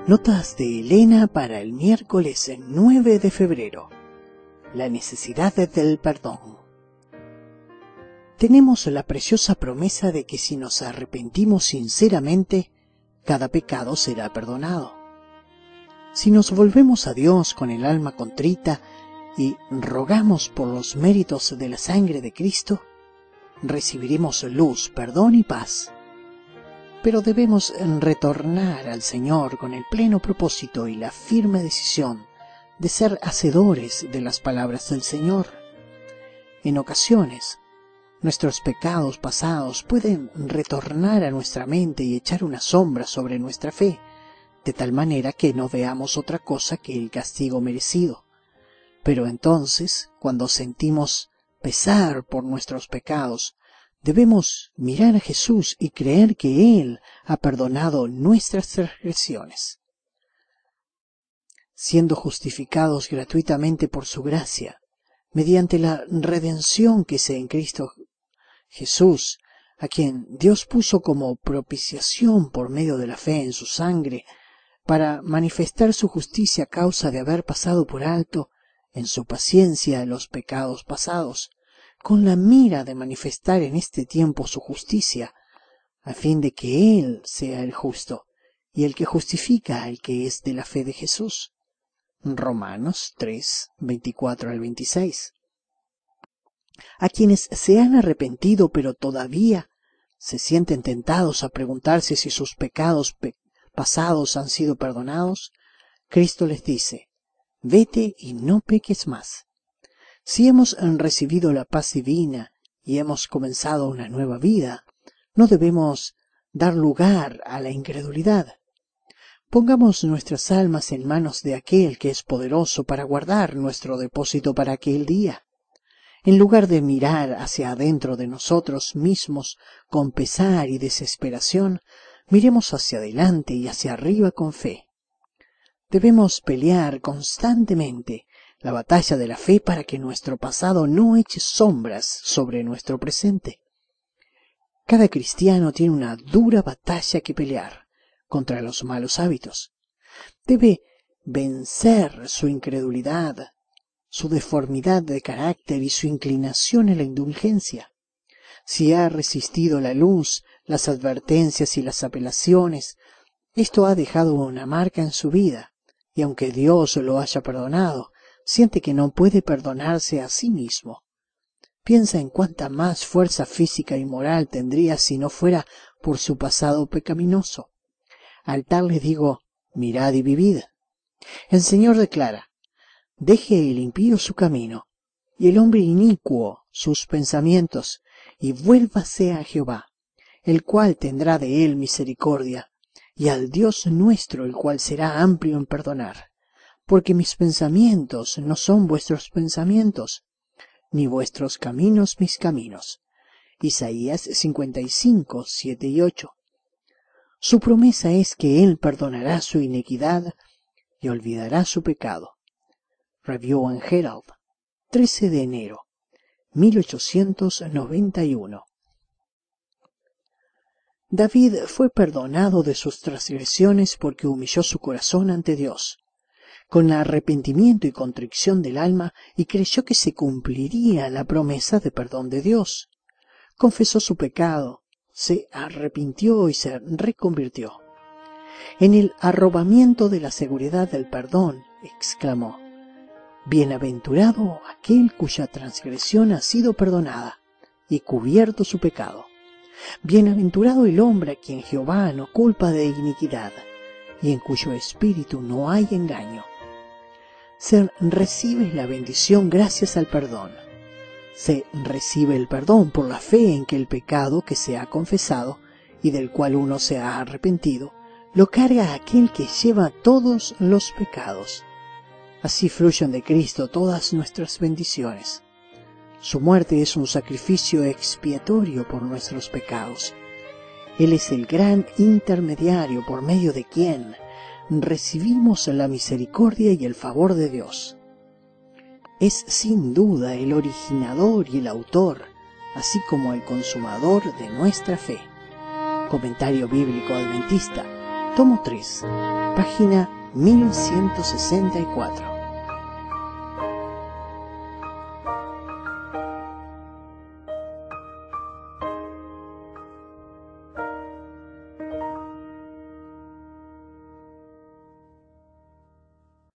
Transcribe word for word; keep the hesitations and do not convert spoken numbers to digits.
Notas de Elena para el miércoles nueve de febrero. La necesidad del perdón. Tenemos la preciosa promesa de que si nos arrepentimos sinceramente, cada pecado será perdonado. Si nos volvemos a Dios con el alma contrita y rogamos por los méritos de la sangre de Cristo, recibiremos luz, perdón y paz. Pero debemos retornar al Señor con el pleno propósito y la firme decisión de ser hacedores de las palabras del Señor. En ocasiones, nuestros pecados pasados pueden retornar a nuestra mente y echar una sombra sobre nuestra fe, de tal manera que no veamos otra cosa que el castigo merecido. Pero entonces, cuando sentimos pesar por nuestros pecados, debemos mirar a Jesús y creer que Él ha perdonado nuestras transgresiones. Siendo justificados gratuitamente por su gracia, mediante la redención que es en Cristo Jesús, a quien Dios puso como propiciación por medio de la fe en su sangre, para manifestar su justicia a causa de haber pasado por alto, en su paciencia, los pecados pasados, con la mira de manifestar en este tiempo su justicia, a fin de que Él sea el justo y el que justifica al que es de la fe de Jesús. Romanos tres, veinticuatro al veintiséis. A quienes se han arrepentido pero todavía se sienten tentados a preguntarse si sus pecados pe- pasados han sido perdonados, Cristo les dice: vete y no peques más. Si hemos recibido la paz divina y hemos comenzado una nueva vida, no debemos dar lugar a la incredulidad. Pongamos nuestras almas en manos de aquel que es poderoso para guardar nuestro depósito para aquel día. En lugar de mirar hacia adentro de nosotros mismos con pesar y desesperación, miremos hacia adelante y hacia arriba con fe. Debemos pelear constantemente la batalla de la fe para que nuestro pasado no eche sombras sobre nuestro presente. Cada cristiano tiene una dura batalla que pelear contra los malos hábitos. Debe vencer su incredulidad, su deformidad de carácter y su inclinación a la indulgencia. Si ha resistido la luz, las advertencias y las apelaciones, esto ha dejado una marca en su vida, y aunque Dios lo haya perdonado, siente que no puede perdonarse a sí mismo. Piensa en cuánta más fuerza física y moral tendría si no fuera por su pasado pecaminoso. Al tal le digo: mirad y vivid. El Señor declara: deje el impío su camino, y el hombre inicuo sus pensamientos, y vuélvase a Jehová, el cual tendrá de él misericordia, y al Dios nuestro, el cual será amplio en perdonar. Porque mis pensamientos no son vuestros pensamientos, ni vuestros caminos mis caminos. Isaías cincuenta y cinco, siete y ocho. Su promesa es que Él perdonará su iniquidad y olvidará su pecado. Review and Herald, trece de enero, mil ochocientos noventa y uno. David fue perdonado de sus transgresiones porque humilló su corazón ante Dios, con arrepentimiento y contrición del alma, y creyó que se cumpliría la promesa de perdón de Dios. Confesó su pecado, se arrepintió y se reconvirtió. En el arrobamiento de la seguridad del perdón, exclamó: bienaventurado aquel cuya transgresión ha sido perdonada y cubierto su pecado. Bienaventurado el hombre a quien Jehová no culpa de iniquidad y en cuyo espíritu no hay engaño. Se recibe la bendición gracias al perdón. Se recibe el perdón por la fe en que el pecado que se ha confesado y del cual uno se ha arrepentido, lo carga aquel que lleva todos los pecados. Así fluyen de Cristo todas nuestras bendiciones. Su muerte es un sacrificio expiatorio por nuestros pecados. Él es el gran intermediario por medio de quien recibimos la misericordia y el favor de Dios. Es sin duda el originador y el autor, así como el consumador de nuestra fe. Comentario Bíblico Adventista, tomo tres. página mil ciento sesenta y cuatro.